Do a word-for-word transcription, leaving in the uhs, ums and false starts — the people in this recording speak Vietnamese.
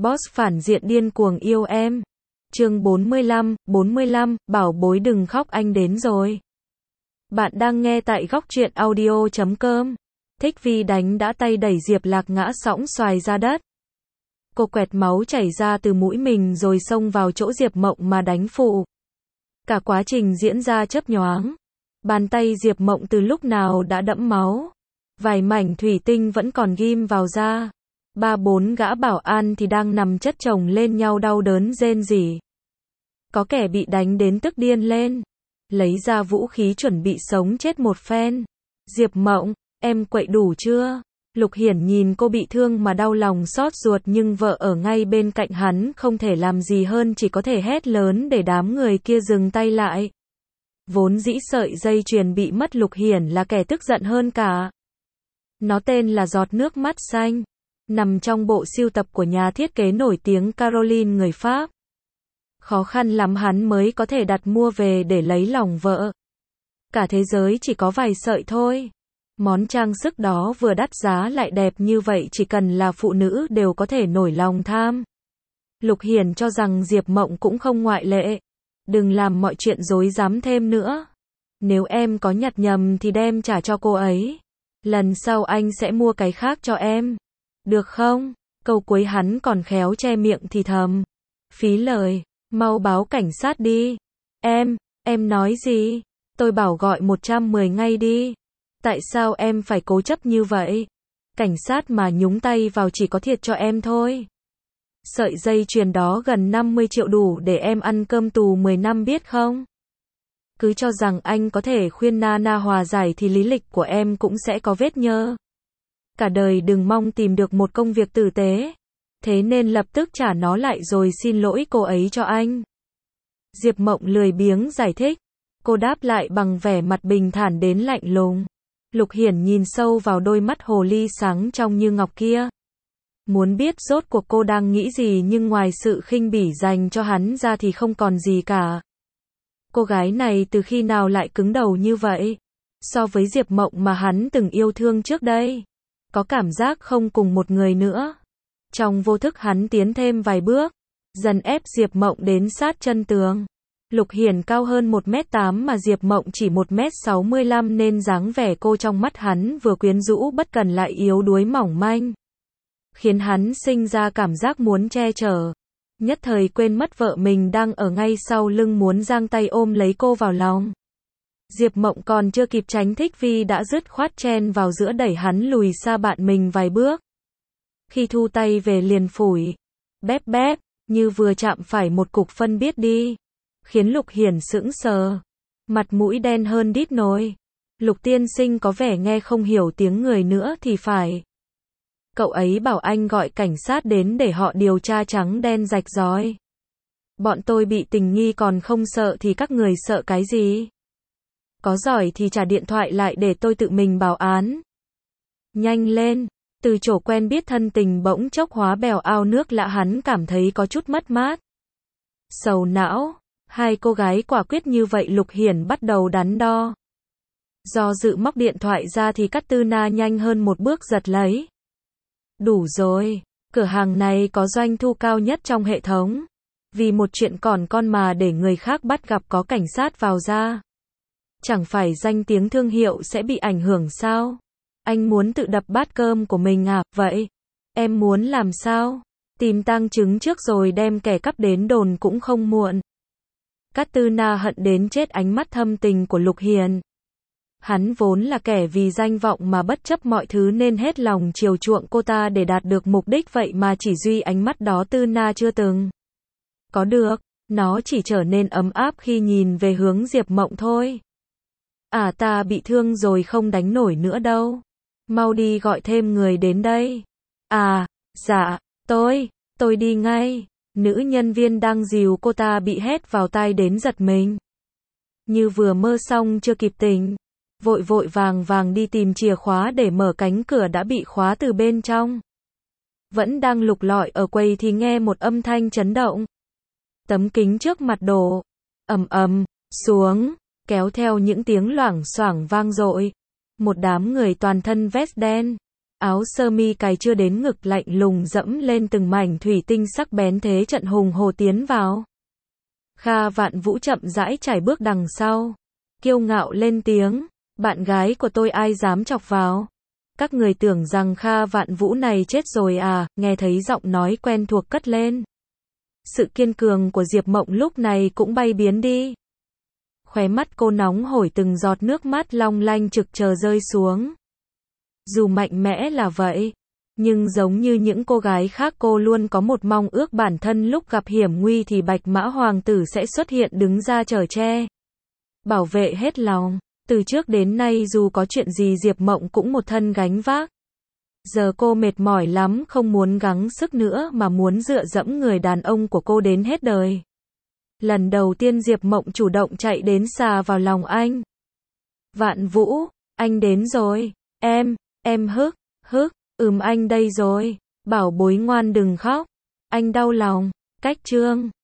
Boss phản diện điên cuồng yêu em. Chương bốn mươi lăm, bốn mươi lăm, bảo bối đừng khóc anh đến rồi. Bạn đang nghe tại góc truyện audio chấm com. Thích Vi đánh đã tay đẩy Diệp Lạc ngã sõng xoài ra đất. Cô quẹt máu chảy ra từ mũi mình rồi xông vào chỗ Diệp Mộng mà đánh phụ. Cả quá trình diễn ra chớp nhoáng. Bàn tay Diệp Mộng từ lúc nào đã đẫm máu. Vài mảnh thủy tinh vẫn còn ghim vào da. Ba bốn gã bảo an thì đang nằm chất chồng lên nhau đau đớn rên rỉ. Có kẻ bị đánh đến tức điên lên. Lấy ra vũ khí chuẩn bị sống chết một phen. Diệp Mộng, em quậy đủ chưa? Lục Hiển nhìn cô bị thương mà đau lòng xót ruột, nhưng vợ ở ngay bên cạnh hắn không thể làm gì hơn, chỉ có thể hét lớn để đám người kia dừng tay lại. Vốn dĩ sợi dây chuyền bị mất, Lục Hiển là kẻ tức giận hơn cả. Nó tên là giọt nước mắt xanh. Nằm trong bộ sưu tập của nhà thiết kế nổi tiếng Caroline người Pháp. Khó khăn lắm hắn mới có thể đặt mua về để lấy lòng vợ. Cả thế giới chỉ có vài sợi thôi. Món trang sức đó vừa đắt giá lại đẹp như vậy, chỉ cần là phụ nữ đều có thể nổi lòng tham. Lục Hiển cho rằng Diệp Mộng cũng không ngoại lệ. Đừng làm mọi chuyện rối rắm thêm nữa. Nếu em có nhặt nhầm thì đem trả cho cô ấy. Lần sau anh sẽ mua cái khác cho em. Được không? Câu cuối hắn còn khéo che miệng thì thầm. Phí lời, mau báo cảnh sát đi. Em, em nói gì? Tôi bảo gọi một trăm mười ngay đi. Tại sao em phải cố chấp như vậy? Cảnh sát mà nhúng tay vào chỉ có thiệt cho em thôi. Sợi dây chuyền đó gần năm mươi triệu đủ để em ăn cơm tù mười năm biết không? Cứ cho rằng anh có thể khuyên Nana hòa giải thì lý lịch của em cũng sẽ có vết nhơ. Cả đời đừng mong tìm được một công việc tử tế. Thế nên lập tức trả nó lại rồi xin lỗi cô ấy cho anh. Diệp Mộng lười biếng giải thích. Cô đáp lại bằng vẻ mặt bình thản đến lạnh lùng. Lục Hiển nhìn sâu vào đôi mắt hồ ly sáng trong như ngọc kia. Muốn biết rốt cuộc cô đang nghĩ gì, nhưng ngoài sự khinh bỉ dành cho hắn ra thì không còn gì cả. Cô gái này từ khi nào lại cứng đầu như vậy? So với Diệp Mộng mà hắn từng yêu thương trước đây, có cảm giác không cùng một người nữa. Trong vô thức hắn tiến thêm vài bước, dần ép Diệp Mộng đến sát chân tường. Lục Hiển cao hơn một mét tám mà Diệp Mộng chỉ một mét sáu mươi lăm nên dáng vẻ cô trong mắt hắn vừa quyến rũ bất cần lại yếu đuối mỏng manh. Khiến hắn sinh ra cảm giác muốn che chở. Nhất thời quên mất vợ mình đang ở ngay sau lưng muốn giang tay ôm lấy cô vào lòng. Diệp Mộng còn chưa kịp tránh, Thích Vi đã dứt khoát chen vào giữa đẩy hắn lùi xa bạn mình vài bước. Khi thu tay về liền phủi. Bép bép, như vừa chạm phải một cục phân biết đi. Khiến Lục Hiển sững sờ. Mặt mũi đen hơn đít nồi. Lục tiên sinh có vẻ nghe không hiểu tiếng người nữa thì phải. Cậu ấy bảo anh gọi cảnh sát đến để họ điều tra trắng đen rạch ròi. Bọn tôi bị tình nghi còn không sợ thì các người sợ cái gì? Có giỏi thì trả điện thoại lại để tôi tự mình báo án. Nhanh lên. Từ chỗ quen biết thân tình bỗng chốc hóa bèo ao nước lạ, hắn cảm thấy có chút mất mát. Sầu não. Hai cô gái quả quyết như vậy, Lục Hiển bắt đầu đắn đo. Do dự móc điện thoại ra thì Cát Tư Na nhanh hơn một bước giật lấy. Đủ rồi. Cửa hàng này có doanh thu cao nhất trong hệ thống. Vì một chuyện còn con mà để người khác bắt gặp có cảnh sát vào ra. Chẳng phải danh tiếng thương hiệu sẽ bị ảnh hưởng sao? Anh muốn tự đập bát cơm của mình à? Vậy, em muốn làm sao? Tìm tang chứng trước rồi đem kẻ cắp đến đồn cũng không muộn. Cát Tư Na hận đến chết ánh mắt thâm tình của Lục Hiển. Hắn vốn là kẻ vì danh vọng mà bất chấp mọi thứ nên hết lòng chiều chuộng cô ta để đạt được mục đích, vậy mà chỉ duy ánh mắt đó Tư Na chưa từng có được. Nó chỉ trở nên ấm áp khi nhìn về hướng Diệp Mộng thôi. À, ta bị thương rồi, không đánh nổi nữa đâu. Mau đi gọi thêm người đến đây. À, dạ, tôi, tôi đi ngay. Nữ nhân viên đang dìu cô ta bị hét vào tai đến giật mình. Như vừa mơ xong chưa kịp tỉnh. Vội vội vàng vàng đi tìm chìa khóa để mở cánh cửa đã bị khóa từ bên trong. Vẫn đang lục lọi ở quầy thì nghe một âm thanh chấn động. Tấm kính trước mặt đổ ầm ầm xuống, kéo theo những tiếng loảng xoảng vang dội. Một đám người toàn thân vest đen, áo sơ mi cài chưa đến ngực lạnh lùng dẫm lên từng mảnh thủy tinh sắc bén thế trận hùng hồ tiến vào. Kha Vạn Vũ chậm rãi trải bước đằng sau, kiêu ngạo lên tiếng, bạn gái của tôi ai dám chọc vào. Các người tưởng rằng Kha Vạn Vũ này chết rồi à, nghe thấy giọng nói quen thuộc cất lên. Sự kiên cường của Diệp Mộng lúc này cũng bay biến đi. Khóe mắt cô nóng hổi từng giọt nước mắt long lanh trực chờ rơi xuống. Dù mạnh mẽ là vậy, nhưng giống như những cô gái khác cô luôn có một mong ước bản thân lúc gặp hiểm nguy thì Bạch Mã Hoàng tử sẽ xuất hiện đứng ra chở che. Bảo vệ hết lòng. Từ trước đến nay dù có chuyện gì Diệp Mộng cũng một thân gánh vác. Giờ cô mệt mỏi lắm, không muốn gắng sức nữa mà muốn dựa dẫm người đàn ông của cô đến hết đời. Lần đầu tiên Diệp Mộng chủ động chạy đến xà vào lòng anh. Vạn Vũ, anh đến rồi. Em, em hức, hức, ừm anh đây rồi. Bảo bối ngoan đừng khóc. Anh đau lòng. Cách chương